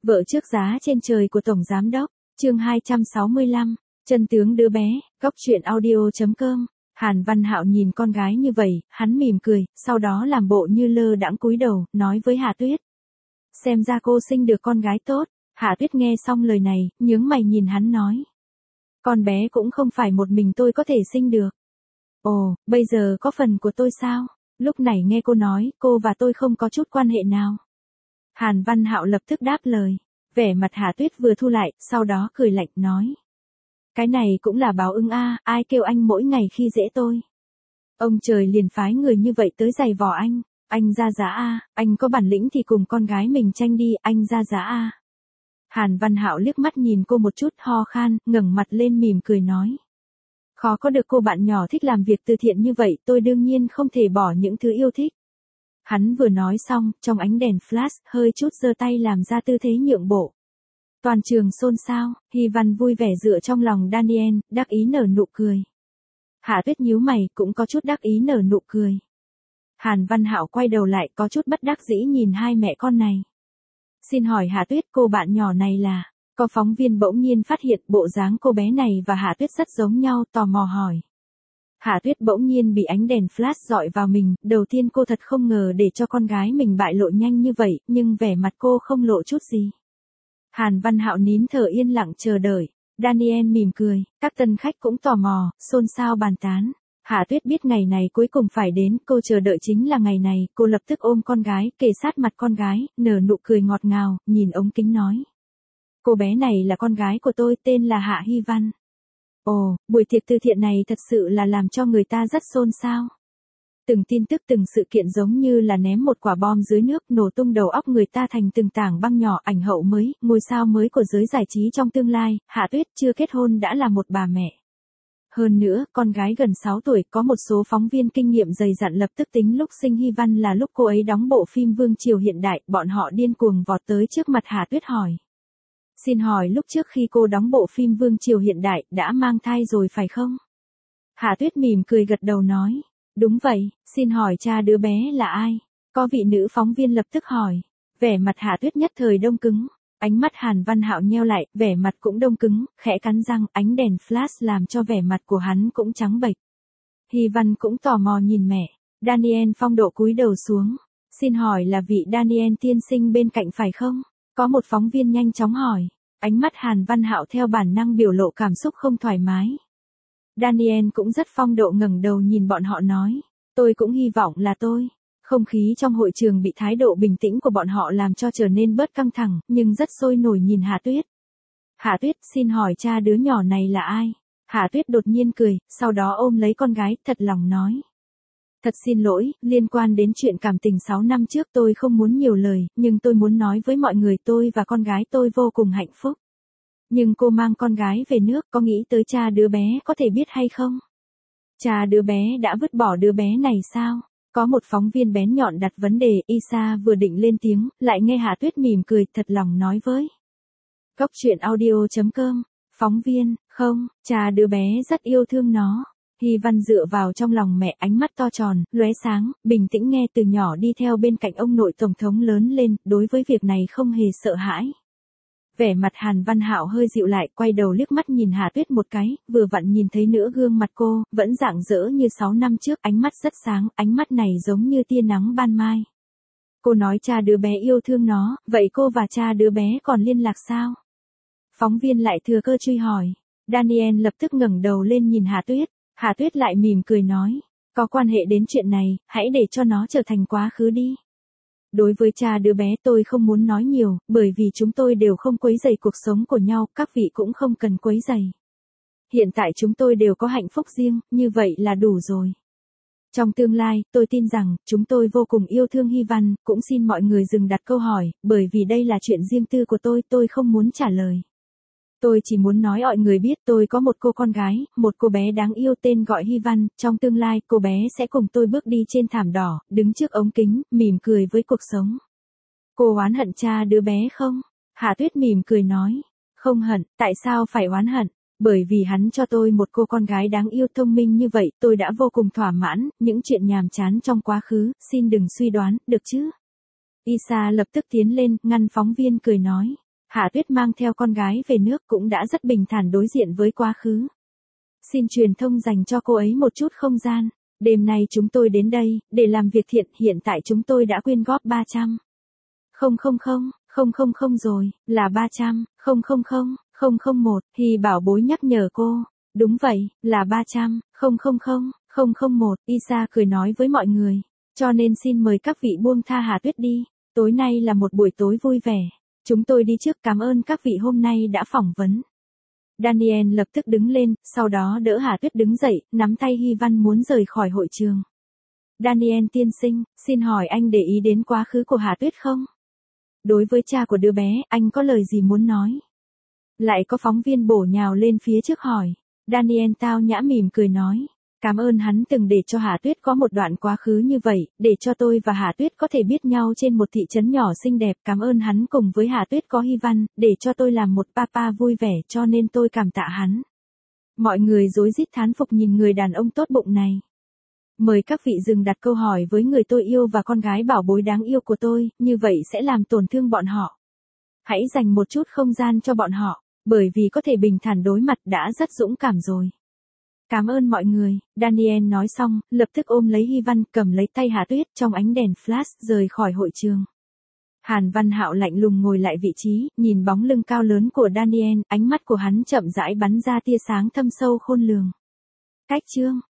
Vợ trước giá trên trời của Tổng Giám Đốc, chương 265, chân tướng đứa bé, góc truyện audio.com. Hàn Văn Hạo nhìn con gái như vậy, hắn mỉm cười, sau đó làm bộ như lơ đãng cúi đầu, nói với Hạ Tuyết. Xem ra cô sinh được con gái tốt. Hạ Tuyết nghe xong lời này, nhướng mày nhìn hắn nói. Con bé cũng không phải một mình tôi có thể sinh được. Ồ, bây giờ có phần của tôi sao? Lúc này nghe cô nói, cô và tôi không có chút quan hệ nào. Hàn Văn Hạo lập tức đáp lời. Vẻ mặt Hạ Tuyết vừa thu lại, sau đó cười lạnh nói. Cái này cũng là báo ứng a, ai kêu anh mỗi ngày khi dễ tôi. Ông trời liền phái người như vậy tới giày vò anh ra giá a, anh có bản lĩnh thì cùng con gái mình tranh đi, anh ra giá a. Hàn Văn Hạo liếc mắt nhìn cô một chút ho khan, ngẩng mặt lên mỉm cười nói. Khó có được cô bạn nhỏ thích làm việc từ thiện như vậy, tôi đương nhiên không thể bỏ những thứ yêu thích. Hắn vừa nói xong, trong ánh đèn flash, hơi chút giơ tay làm ra tư thế nhượng bộ. Toàn trường xôn xao, Hy Văn vui vẻ dựa trong lòng Daniel, đắc ý nở nụ cười. Hạ Tuyết nhíu mày, cũng có chút đắc ý nở nụ cười. Hàn Văn Hạo quay đầu lại có chút bất đắc dĩ nhìn hai mẹ con này. Xin hỏi Hạ Tuyết, cô bạn nhỏ này là... Có phóng viên bỗng nhiên phát hiện bộ dáng cô bé này và Hạ Tuyết rất giống nhau, tò mò hỏi. Hạ Tuyết bỗng nhiên bị ánh đèn flash dọi vào mình, đầu tiên cô thật không ngờ để cho con gái mình bại lộ nhanh như vậy, nhưng vẻ mặt cô không lộ chút gì. Hàn Văn Hạo nín thở yên lặng chờ đợi, Daniel mỉm cười, các tân khách cũng tò mò, xôn xao bàn tán. Hạ Tuyết biết ngày này cuối cùng phải đến, cô chờ đợi chính là ngày này, cô lập tức ôm con gái, kề sát mặt con gái, nở nụ cười ngọt ngào, nhìn ống kính nói. Cô bé này là con gái của tôi, tên là Hạ Hy Văn. Ồ, buổi tiệc từ thiện này thật sự là làm cho người ta rất xôn xao. Từng tin tức từng sự kiện giống như là ném một quả bom dưới nước, nổ tung đầu óc người ta thành từng tảng băng nhỏ. Ảnh hậu mới, ngôi sao mới của giới giải trí trong tương lai, Hạ Tuyết chưa kết hôn đã là một bà mẹ. Hơn nữa, con gái gần 6 tuổi, có một số phóng viên kinh nghiệm dày dặn lập tức tính lúc sinh Hy Văn là lúc cô ấy đóng bộ phim Vương Triều Hiện Đại, bọn họ điên cuồng vọt tới trước mặt Hạ Tuyết hỏi. Xin hỏi lúc trước khi cô đóng bộ phim Vương Triều Hiện Đại, đã mang thai rồi phải không? Hạ Tuyết mỉm cười gật đầu nói. Đúng vậy, xin hỏi cha đứa bé là ai? Có vị nữ phóng viên lập tức hỏi. Vẻ mặt Hạ Tuyết nhất thời đông cứng. Ánh mắt Hàn Văn Hạo nheo lại, vẻ mặt cũng đông cứng, khẽ cắn răng, ánh đèn flash làm cho vẻ mặt của hắn cũng trắng bệch. Hy Văn cũng tò mò nhìn mẹ. Daniel phong độ cúi đầu xuống. Xin hỏi là vị Daniel tiên sinh bên cạnh phải không? Có một phóng viên nhanh chóng hỏi. Ánh mắt Hàn Văn Hạo theo bản năng biểu lộ cảm xúc không thoải mái. Daniel cũng rất phong độ ngẩng đầu nhìn bọn họ nói. Tôi cũng hy vọng là tôi. Không khí trong hội trường bị thái độ bình tĩnh của bọn họ làm cho trở nên bớt căng thẳng, nhưng rất sôi nổi nhìn Hạ Tuyết. Hạ Tuyết, xin hỏi cha đứa nhỏ này là ai? Hạ Tuyết đột nhiên cười, sau đó ôm lấy con gái, thật lòng nói. Thật xin lỗi, liên quan đến chuyện cảm tình 6 năm trước tôi không muốn nhiều lời, nhưng tôi muốn nói với mọi người tôi và con gái tôi vô cùng hạnh phúc. Nhưng cô mang con gái về nước, có nghĩ tới cha đứa bé có thể biết hay không? Cha đứa bé đã vứt bỏ đứa bé này sao? Có một phóng viên bén nhọn đặt vấn đề, Isa vừa định lên tiếng, lại nghe Hạ Tuyết mỉm cười, thật lòng nói với. Góc truyện audio.com, phóng viên, không, cha đứa bé rất yêu thương nó. Hy Văn dựa vào trong lòng mẹ, ánh mắt to tròn, lóe sáng, bình tĩnh nghe từ nhỏ đi theo bên cạnh ông nội tổng thống lớn lên, đối với việc này không hề sợ hãi. Vẻ mặt Hàn Văn Hạo hơi dịu lại, quay đầu liếc mắt nhìn Hạ Tuyết một cái, vừa vặn nhìn thấy nữa gương mặt cô, vẫn rạng rỡ như 6 năm trước, ánh mắt rất sáng, ánh mắt này giống như tia nắng ban mai. Cô nói cha đứa bé yêu thương nó, vậy cô và cha đứa bé còn liên lạc sao? Phóng viên lại thừa cơ truy hỏi. Daniel lập tức ngẩng đầu lên nhìn Hạ Tuyết. Hạ Tuyết lại mỉm cười nói, có quan hệ đến chuyện này, hãy để cho nó trở thành quá khứ đi. Đối với cha đứa bé tôi không muốn nói nhiều, bởi vì chúng tôi đều không quấy rầy cuộc sống của nhau, các vị cũng không cần quấy rầy. Hiện tại chúng tôi đều có hạnh phúc riêng, như vậy là đủ rồi. Trong tương lai, tôi tin rằng, chúng tôi vô cùng yêu thương Hy Văn, cũng xin mọi người dừng đặt câu hỏi, bởi vì đây là chuyện riêng tư của tôi không muốn trả lời. Tôi chỉ muốn nói mọi người biết tôi có một cô con gái, một cô bé đáng yêu tên gọi Hy Văn, trong tương lai cô bé sẽ cùng tôi bước đi trên thảm đỏ, đứng trước ống kính, mỉm cười với cuộc sống. Cô oán hận cha đứa bé không? Hạ Tuyết mỉm cười nói, không hận, tại sao phải oán hận? Bởi vì hắn cho tôi một cô con gái đáng yêu thông minh như vậy, tôi đã vô cùng thỏa mãn, những chuyện nhàm chán trong quá khứ, xin đừng suy đoán, được chứ? Isa lập tức tiến lên, ngăn phóng viên cười nói. Hạ Tuyết mang theo con gái về nước cũng đã rất bình thản đối diện với quá khứ. Xin truyền thông dành cho cô ấy một chút không gian. Đêm nay chúng tôi đến đây, để làm việc thiện, hiện tại chúng tôi đã quyên góp 300. Không rồi, là 300, 001, thì bảo bối nhắc nhở cô. Đúng vậy, là 300, 001, Isa cười nói với mọi người. Cho nên xin mời các vị buông tha Hà Tuyết đi. Tối nay là một buổi tối vui vẻ. Chúng tôi đi trước, cảm ơn các vị hôm nay đã phỏng vấn. Daniel lập tức đứng lên, sau đó đỡ Hà Tuyết đứng dậy, nắm tay Hy Văn muốn rời khỏi hội trường. Daniel tiên sinh, xin hỏi anh để ý đến quá khứ của Hà Tuyết không? Đối với cha của đứa bé, anh có lời gì muốn nói? Lại có phóng viên bổ nhào lên phía trước hỏi. Daniel tao nhã mỉm cười nói. Cảm ơn hắn từng để cho Hà Tuyết có một đoạn quá khứ như vậy, để cho tôi và Hà Tuyết có thể biết nhau trên một thị trấn nhỏ xinh đẹp. Cảm ơn hắn cùng với Hà Tuyết có Hy Văn, để cho tôi làm một papa vui vẻ, cho nên tôi cảm tạ hắn. Mọi người rối rít thán phục nhìn người đàn ông tốt bụng này. Mời các vị dừng đặt câu hỏi với người tôi yêu và con gái bảo bối đáng yêu của tôi, như vậy sẽ làm tổn thương bọn họ. Hãy dành một chút không gian cho bọn họ, bởi vì có thể bình thản đối mặt đã rất dũng cảm rồi. Cảm ơn mọi người, Daniel nói xong, lập tức ôm lấy Hy Văn, cầm lấy tay Hà Tuyết trong ánh đèn flash rời khỏi hội trường. Hàn Văn Hạo lạnh lùng ngồi lại vị trí, nhìn bóng lưng cao lớn của Daniel, ánh mắt của hắn chậm rãi bắn ra tia sáng thâm sâu khôn lường. Cách chương